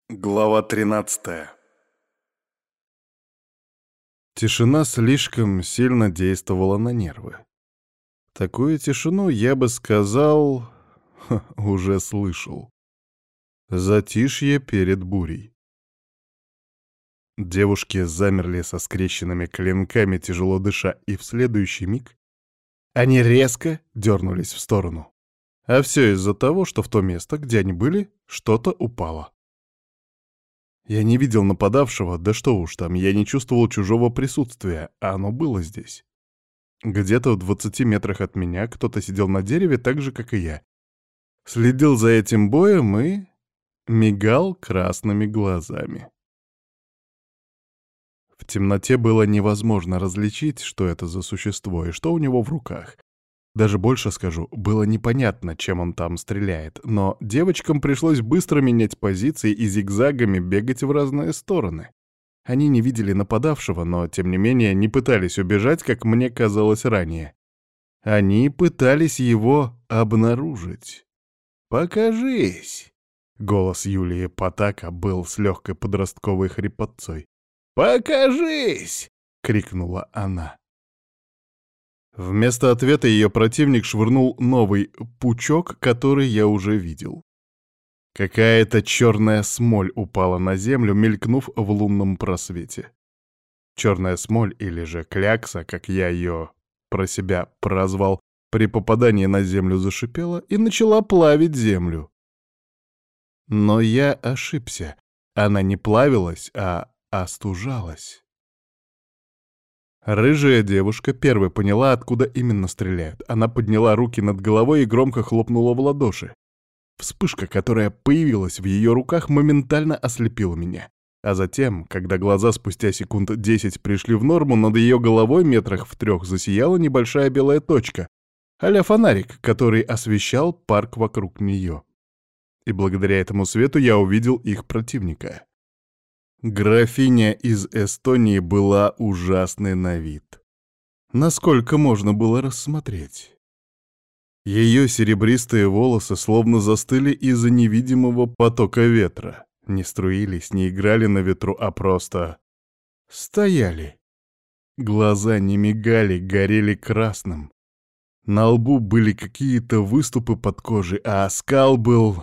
Глава 13. Тишина слишком сильно действовала на нервы. Такую тишину, я бы сказал, уже слышал. Затишье перед бурей. Девушки замерли со скрещенными клинками, тяжело дыша, и в следующий миг они резко дернулись в сторону. А все из-за того, что в то место, где они были, что-то упало. Я не видел нападавшего, да что уж там, я не чувствовал чужого присутствия, а оно было здесь. Где-то в 20 метрах от меня кто-то сидел на дереве так же, как и я. Следил за этим боем и мигал красными глазами. В темноте было невозможно различить, что это за существо и что у него в руках. Даже больше скажу, было непонятно, чем он там стреляет, но девочкам пришлось быстро менять позиции и зигзагами бегать в разные стороны. Они не видели нападавшего, но, тем не менее, не пытались убежать, как мне казалось ранее. Они пытались его обнаружить. «Покажись!» Голос Юлии Потака был с легкой подростковой хрипотцой. «Покажись!» — крикнула она. Вместо ответа ее противник швырнул новый пучок, который я уже видел. Какая-то черная смоль упала на землю, мелькнув в лунном просвете. Черная смоль, или же клякса, как я ее про себя прозвал, при попадании на землю зашипела и начала плавить землю. Но я ошибся. Она не плавилась, а остужалась. Рыжая девушка первой поняла, откуда именно стреляют. Она подняла руки над головой и громко хлопнула в ладоши. Вспышка, которая появилась в ее руках, моментально ослепила меня. А затем, когда глаза спустя секунд 10 пришли в норму, над ее головой метрах в 3 засияла небольшая белая точка, а-ля фонарик, который освещал парк вокруг нее. И благодаря этому свету я увидел их противника. Графиня из Эстонии была ужасной на вид. Насколько можно было рассмотреть? Ее серебристые волосы словно застыли из-за невидимого потока ветра. Не струились, не играли на ветру, а просто стояли. Глаза не мигали, горели красным. На лбу были какие-то выступы под кожей, а оскал был,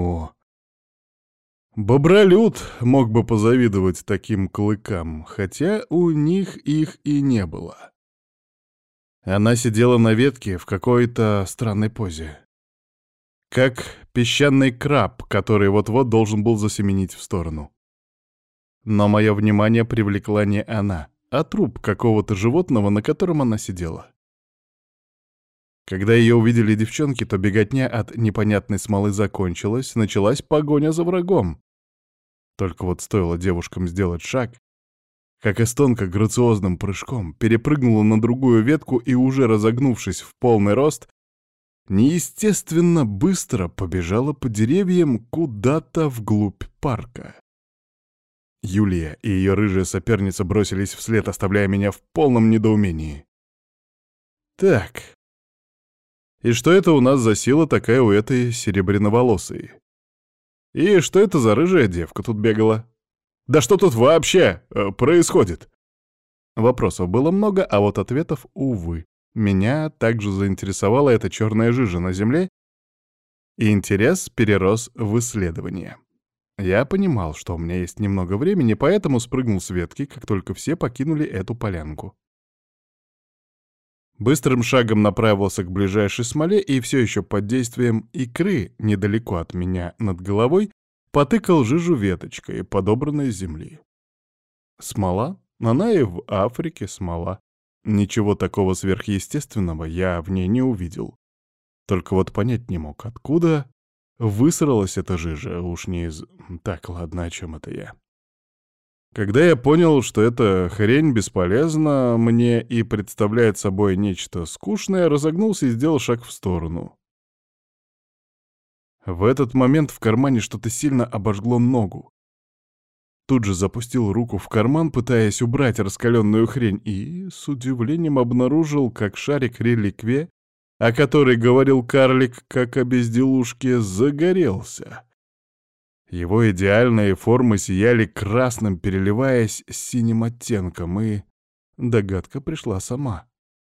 Бобролюд мог бы позавидовать таким клыкам, хотя у них их и не было. Она сидела на ветке в какой-то странной позе. Как песчаный краб, который вот-вот должен был засеменить в сторону. Но мое внимание привлекла не она, а труп какого-то животного, на котором она сидела. Когда ее увидели девчонки, то беготня от непонятной смолы закончилась, началась погоня за врагом. Только вот стоило девушкам сделать шаг, как эстонка грациозным прыжком перепрыгнула на другую ветку и, уже разогнувшись в полный рост, неестественно быстро побежала по деревьям куда-то вглубь парка. Юлия и ее рыжая соперница бросились вслед, оставляя меня в полном недоумении. Так, и что это у нас за сила такая у этой серебряноволосой? И что это за рыжая девка тут бегала? Да что тут вообще происходит? Вопросов было много, а вот ответов, увы. Меня также заинтересовала эта черная жижа на земле, и интерес перерос в исследование. Я понимал, что у меня есть немного времени, поэтому спрыгнул с ветки, как только все покинули эту полянку. Быстрым шагом направился к ближайшей смоле и все еще под действием икры, недалеко от меня над головой, потыкал жижу веточкой, подобранной с земли. Смола? Она и в Африке смола. Ничего такого сверхъестественного я в ней не увидел. Только вот понять не мог, откуда высралась эта жижа, уж не из... Так, ладно, о чем это я? Когда я понял, что эта хрень бесполезна мне и представляет собой нечто скучное, разогнулся и сделал шаг в сторону. В этот момент в кармане что-то сильно обожгло ногу. Тут же запустил руку в карман, пытаясь убрать раскаленную хрень, и с удивлением обнаружил, как шарик реликвия, о которой говорил карлик как о безделушке, загорелся. Его идеальные формы сияли красным, переливаясь синим оттенком, и догадка пришла сама.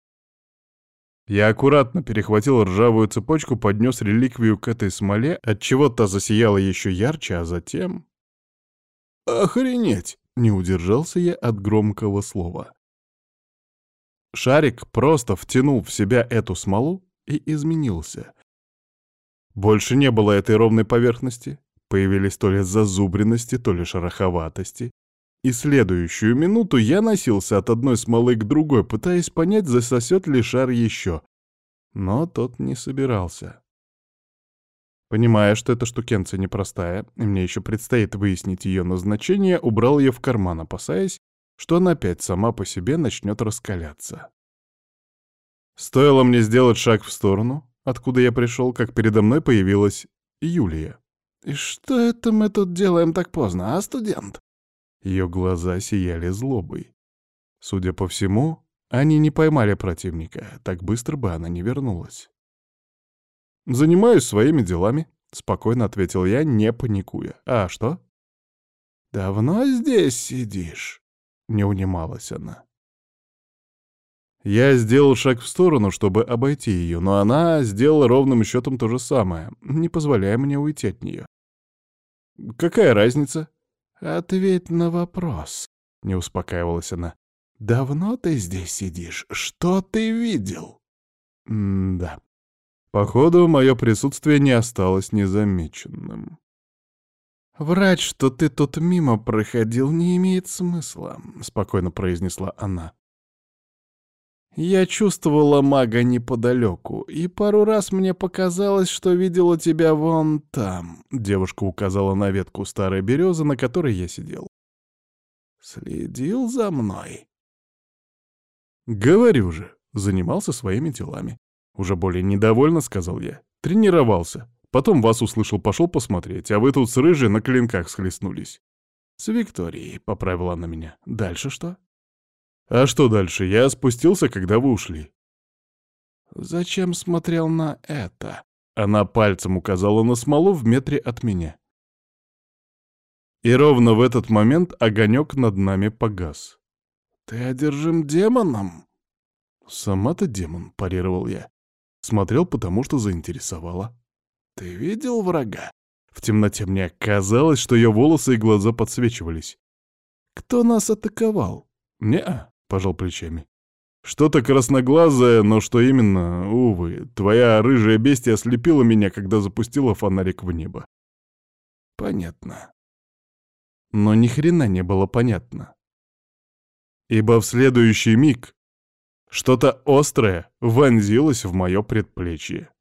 Я аккуратно перехватил ржавую цепочку, поднес реликвию к этой смоле, отчего та засияла еще ярче, а затем... «Охренеть!» — не удержался я от громкого слова. Шарик просто втянул в себя эту смолу и изменился. Больше не было этой ровной поверхности. Появились то ли зазубренности, то ли шероховатости. И следующую минуту я носился от одной смолы к другой, пытаясь понять, засосет ли шар еще. Но тот не собирался. Понимая, что эта штукенция непростая, и мне еще предстоит выяснить ее назначение, убрал ее в карман, опасаясь, что она опять сама по себе начнет раскаляться. Стоило мне сделать шаг в сторону, откуда я пришел, как передо мной появилась Юлия. «И что это мы тут делаем так поздно, а, студент?» Ее глаза сияли злобой. Судя по всему, они не поймали противника, так быстро бы она не вернулась. «Занимаюсь своими делами», — спокойно ответил я, не паникуя. «А что?» «Давно здесь сидишь?» — не унималась она. Я сделал шаг в сторону, чтобы обойти ее, но она сделала ровным счетом то же самое, не позволяя мне уйти от нее. «Какая разница?» «Ответь на вопрос», — не успокаивалась она. «Давно ты здесь сидишь? Что ты видел?» «Да. Походу, мое присутствие не осталось незамеченным». «Врать, что ты тут мимо проходил, не имеет смысла», — спокойно произнесла она. «Я чувствовала мага неподалеку, и пару раз мне показалось, что видела тебя вон там», — девушка указала на ветку старой березы, на которой я сидел. «Следил за мной?» «Говорю же, занимался своими делами». Уже более недовольно сказал я. «Тренировался. Потом вас услышал, пошел посмотреть, а вы тут с рыжей на клинках схлестнулись». «С Викторией», — поправила она меня. «Дальше что?» «А что дальше? Я спустился, когда вы ушли». «Зачем смотрел на это?» Она пальцем указала на смолу в метре от меня. И ровно в этот момент огонек над нами погас. «Ты одержим демоном?» «Сама-то демон», — парировал я. Смотрел, потому что заинтересовала. «Ты видел врага?» В темноте мне казалось, что ее волосы и глаза подсвечивались. «Кто нас атаковал?» «Не-а», — пожал плечами. «Что-то красноглазое, но что именно, увы, твоя рыжая бестия ослепила меня, когда запустила фонарик в небо». «Понятно». Но ни хрена не было понятно. Ибо в следующий миг что-то острое вонзилось в мое предплечье.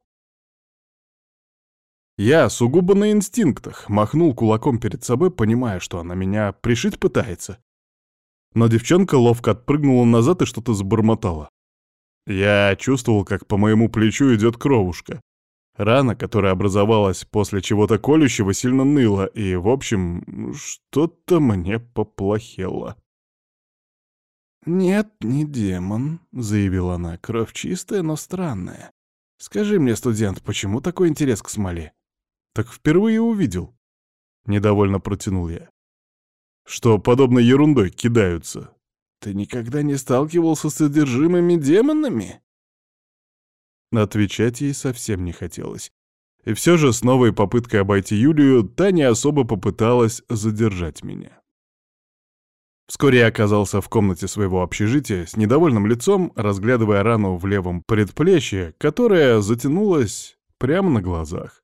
Я сугубо на инстинктах махнул кулаком перед собой, понимая, что она меня пришить пытается. Но девчонка ловко отпрыгнула назад и что-то забормотала. Я чувствовал, как по моему плечу идет кровушка. Рана, которая образовалась после чего-то колющего, сильно ныла, и, в общем, что-то мне поплохело. «Нет, не демон», — заявила она. «Кровь чистая, но странная. Скажи мне, студент, почему такой интерес к смоле?» «Так впервые увидел», — недовольно протянул я. «Что подобной ерундой кидаются?» «Ты никогда не сталкивался с одержимыми демонами?» Отвечать ей совсем не хотелось. И все же с новой попыткой обойти Юлию та не особо попыталась задержать меня. Вскоре я оказался в комнате своего общежития с недовольным лицом, разглядывая рану в левом предплечье, которая затянулась прямо на глазах.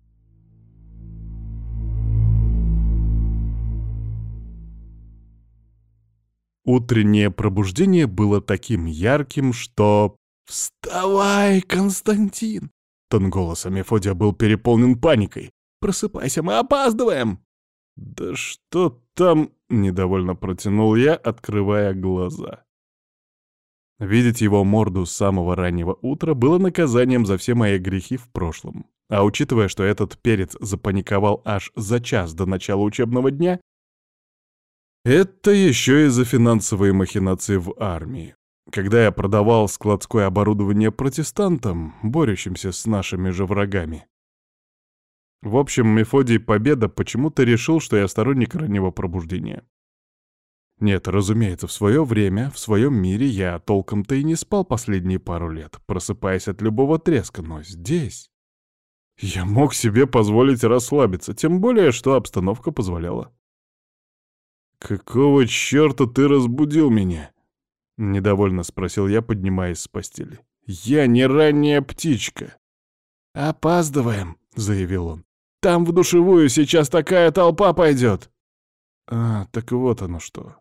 Утреннее пробуждение было таким ярким, что... «Вставай, Константин!» Тон голоса Мефодия был переполнен паникой. «Просыпайся, мы опаздываем!» «Да что там?» — недовольно протянул я, открывая глаза. Видеть его морду с самого раннего утра было наказанием за все мои грехи в прошлом. А учитывая, что этот перец запаниковал аж за час до начала учебного дня, это еще и за финансовые махинации в армии. Когда я продавал складское оборудование протестантам, борющимся с нашими же врагами. В общем, Мефодий Победа почему-то решил, что я сторонник раннего пробуждения. Нет, разумеется, в свое время, в своем мире я толком-то и не спал последние пару лет, просыпаясь от любого треска, но здесь... Я мог себе позволить расслабиться, тем более, что обстановка позволяла. «Какого черта ты разбудил меня?» — недовольно спросил я, поднимаясь с постели. «Я не ранняя птичка». «Опаздываем», — заявил он. «Там в душевую сейчас такая толпа пойдет». А, так вот оно что.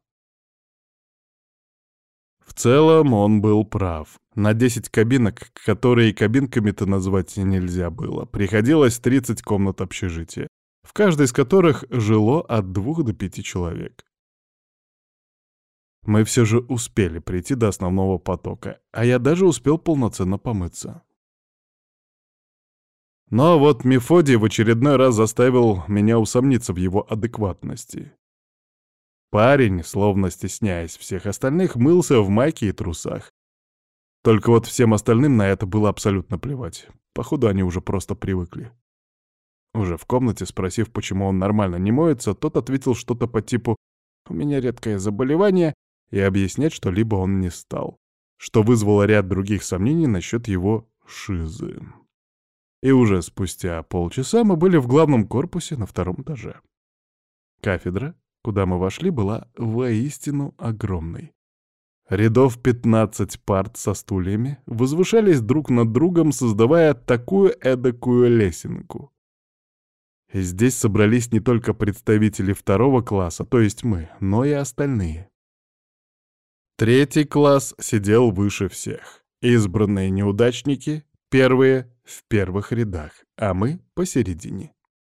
В целом он был прав. На 10 кабинок, которые кабинками-то назвать нельзя было, приходилось 30 комнат общежития, в каждой из которых жило от 2 до 5 человек. Мы все же успели прийти до основного потока, а я даже успел полноценно помыться. Но вот Мефодий в очередной раз заставил меня усомниться в его адекватности. Парень, словно стесняясь всех остальных, мылся в майке и трусах. Только вот всем остальным на это было абсолютно плевать. Походу, они уже просто привыкли. Уже в комнате, спросив, почему он нормально не моется, тот ответил что-то по типу «У меня редкое заболевание», и объяснять что-либо он не стал, что вызвало ряд других сомнений насчет его шизы. И уже спустя полчаса мы были в главном корпусе на 2-м этаже. Кафедра, куда мы вошли, была воистину огромной. Рядов 15 парт со стульями возвышались друг над другом, создавая такую эдакую лесенку. И здесь собрались не только представители 2-го класса, то есть мы, но и остальные. 3-й класс сидел выше всех. Избранные неудачники, первые в первых рядах, а мы посередине.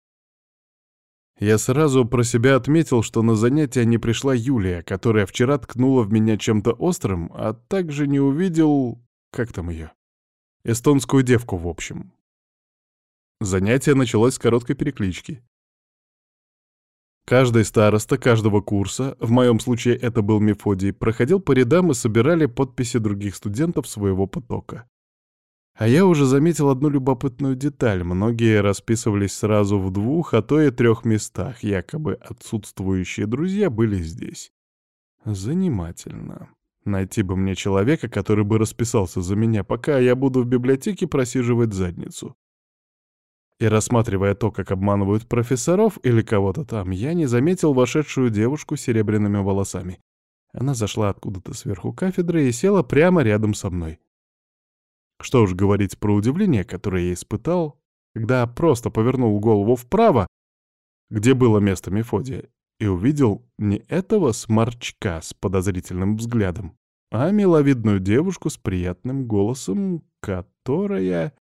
Я сразу про себя отметил, что на занятия не пришла Юлия, которая вчера ткнула в меня чем-то острым, а также не увидел... как там ее? Эстонскую девку, в общем. Занятие началось с короткой переклички. Каждый староста каждого курса, в моем случае это был Мефодий, проходил по рядам и собирали подписи других студентов своего потока. А я уже заметил одну любопытную деталь. Многие расписывались сразу в 2, а то и 3 местах. Якобы отсутствующие друзья были здесь. Занимательно. Найти бы мне человека, который бы расписался за меня, пока я буду в библиотеке просиживать задницу. И рассматривая то, как обманывают профессоров или кого-то там, я не заметил вошедшую девушку с серебряными волосами. Она зашла откуда-то сверху кафедры и села прямо рядом со мной. Что уж говорить про удивление, которое я испытал, когда просто повернул голову вправо, где было место Мефодия, и увидел не этого сморчка с подозрительным взглядом, а миловидную девушку с приятным голосом, которая...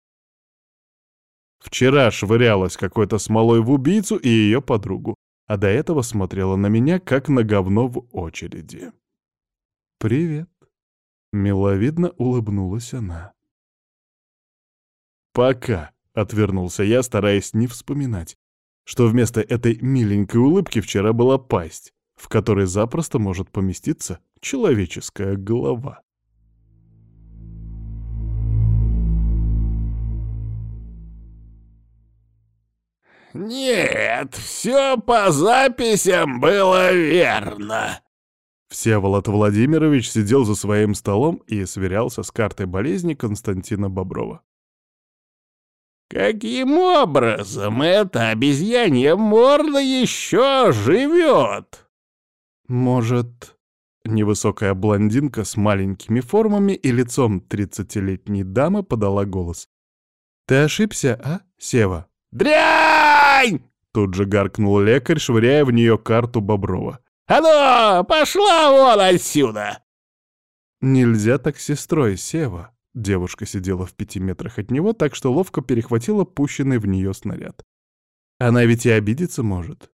Вчера швырялась какой-то смолой в убийцу и ее подругу, а до этого смотрела на меня, как на говно в очереди. «Привет», — миловидно улыбнулась она. «Пока», — отвернулся я, стараясь не вспоминать, что вместо этой миленькой улыбки вчера была пасть, в которой запросто может поместиться человеческая голова. «Нет, все по записям было верно». Всеволод Владимирович сидел за своим столом и сверялся с картой болезни Константина Боброва. «Каким образом эта обезьянья морда еще живет?» «Может...» Невысокая блондинка с маленькими формами и лицом 30-летней дамы подала голос. «Ты ошибся, а, Сева?» «Дрянь!» — тут же гаркнул лекарь, швыряя в нее карту Боброва. «А ну, пошла вон отсюда!» «Нельзя так с сестрой, Сева». Девушка сидела в 5 метрах от него, так что ловко перехватила пущенный в нее снаряд. Она ведь и обидеться может.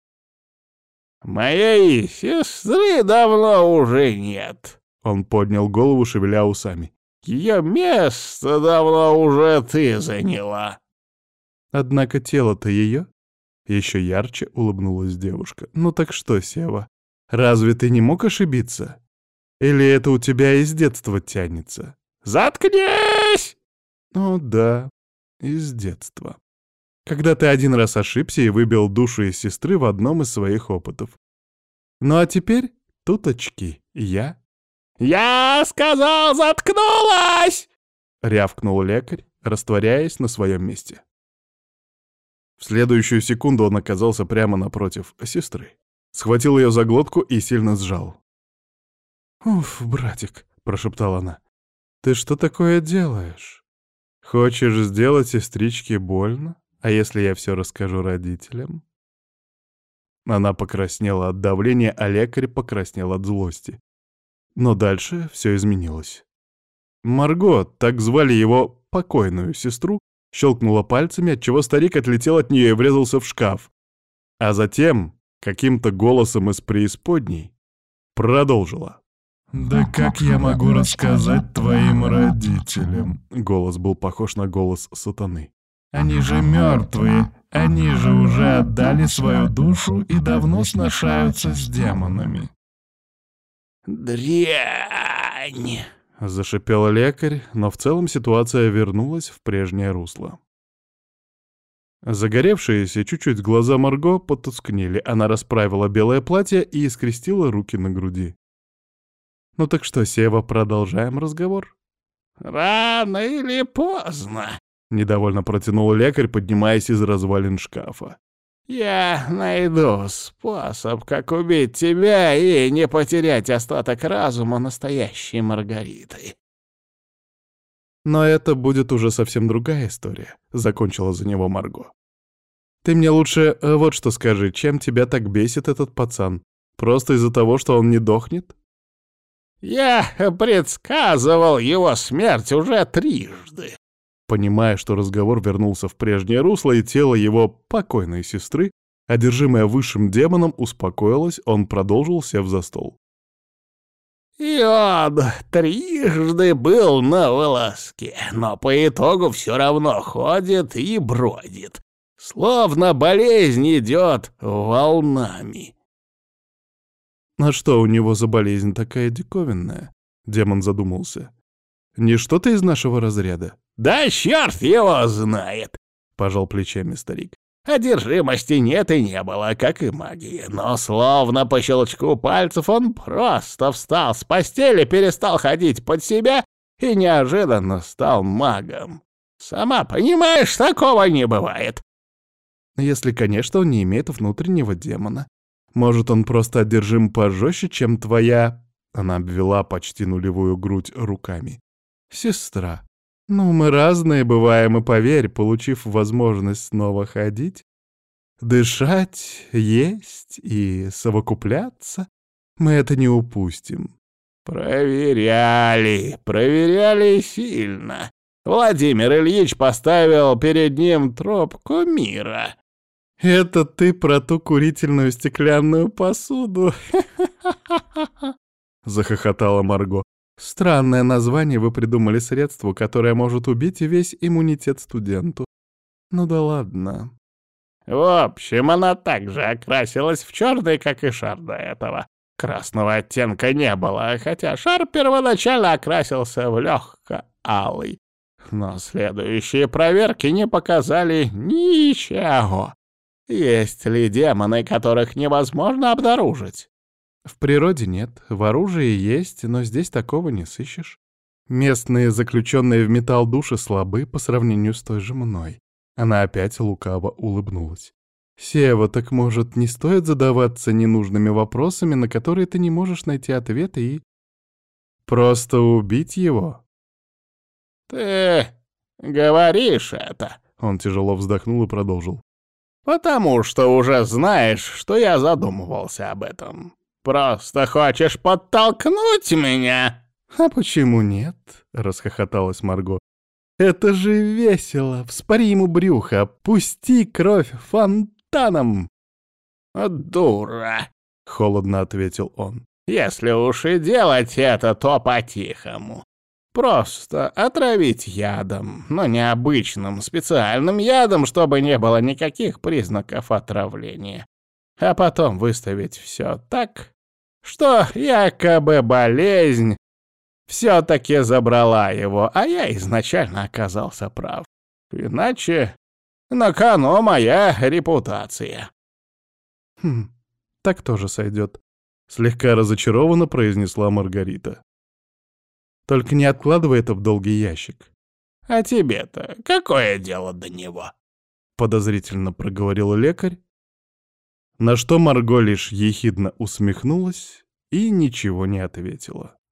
«Моей сестры давно уже нет». Он поднял голову, шевеля усами. «Ее место давно уже ты заняла». Однако тело-то ее... Еще ярче улыбнулась девушка. «Ну так что, Сева, разве ты не мог ошибиться? Или это у тебя из детства тянется?» «Заткнись!» «Ну да, из детства». когда ты один раз ошибся и выбил душу из сестры в одном из своих опытов. Ну а теперь тут очки. «Я сказал, заткнулась!» — рявкнул лекарь, растворяясь на своем месте. В следующую секунду он оказался прямо напротив сестры. Схватил ее за глотку и сильно сжал. «Уф, братик», — прошептала она, — «ты что такое делаешь? Хочешь сделать сестричке больно? А если я все расскажу родителям?» Она покраснела от давления, а лекарь покраснел от злости. Но дальше все изменилось. Марго, так звали его покойную сестру, щелкнула пальцами, отчего старик отлетел от нее и врезался в шкаф. А затем, каким-то голосом из преисподней, продолжила. «Да как я могу рассказать твоим родителям?» Голос был похож на голос сатаны. «Они же мертвые, они же уже отдали свою душу и давно сношаются с демонами». «Дрянь!» — зашипел лекарь, но в целом ситуация вернулась в прежнее русло. Загоревшиеся чуть-чуть глаза Марго потускнели, она расправила белое платье и скрестила руки на груди. «Ну так что, Сева, продолжаем разговор?» «Рано или поздно», — недовольно протянул лекарь, поднимаясь из развалин шкафа. «Я найду способ, как убить тебя и не потерять остаток разума настоящей Маргариты». «Но это будет уже совсем другая история», — закончила за него Марго. «Ты мне лучше вот что скажи, чем тебя так бесит этот пацан? Просто из-за того, что он не дохнет?» «Я предсказывал его смерть уже 3. Понимая, что разговор вернулся в прежнее русло, и тело его покойной сестры, одержимое высшим демоном, успокоилось, он продолжил, сев за стол. «И он 3 был на волоске, но по итогу все равно ходит и бродит, словно болезнь идет волнами». «А что у него за болезнь такая диковинная?» Демон задумался. «Не что-то из нашего разряда?» «Да черт его знает!» — пожал плечами старик. «Одержимости нет и не было, как и магии, но словно по щелчку пальцев он просто встал с постели, перестал ходить под себя и неожиданно стал магом. Сама понимаешь, такого не бывает». «Если, конечно, он не имеет внутреннего демона. Может, он просто одержим пожестче, чем твоя...» Она обвела почти нулевую грудь руками. «Сестра. Ну, мы разные бываем, и поверь, получив возможность снова ходить, дышать, есть и совокупляться, мы это не упустим». Проверяли сильно. Владимир Ильич поставил перед ним тропку мира». «Это ты про ту курительную стеклянную посуду?» Захохотала Марго. «Странное название вы придумали средству, которое может убить весь иммунитет студенту. Ну да ладно». В общем, она также окрасилась в черный, как и шар до этого. Красного оттенка не было, хотя шар первоначально окрасился в легко-алый. Но следующие проверки не показали ничего. Есть ли демоны, которых невозможно обнаружить? В природе нет, в оружии есть, но здесь такого не сыщешь. Местные заключенные в металл души слабы по сравнению с той же мной. Она опять лукаво улыбнулась. «Сева, так может, не стоит задаваться ненужными вопросами, на которые ты не можешь найти ответа, и... просто убить его?» «Ты говоришь это?» Он тяжело вздохнул и продолжил. «Потому что уже знаешь, что я задумывался об этом. Просто хочешь подтолкнуть меня?» «А почему нет?» — расхохоталась Марго. «Это же весело! Вспори ему брюхо, пусти кровь фонтаном!» «Дура!» — холодно ответил он. «Если уж и делать это, то по-тихому. Просто отравить ядом, но не обычным, специальным ядом, чтобы не было никаких признаков отравления. А потом выставить все так, что якобы болезнь все-таки забрала его, а я изначально оказался прав. Иначе На кону моя репутация». «Хм, так тоже сойдет», — слегка разочарованно произнесла Маргарита. «Только не откладывай это в долгий ящик». «А тебе-то какое дело до него?» — подозрительно проговорил лекарь, на что Марго лишь ехидно усмехнулась и ничего не ответила.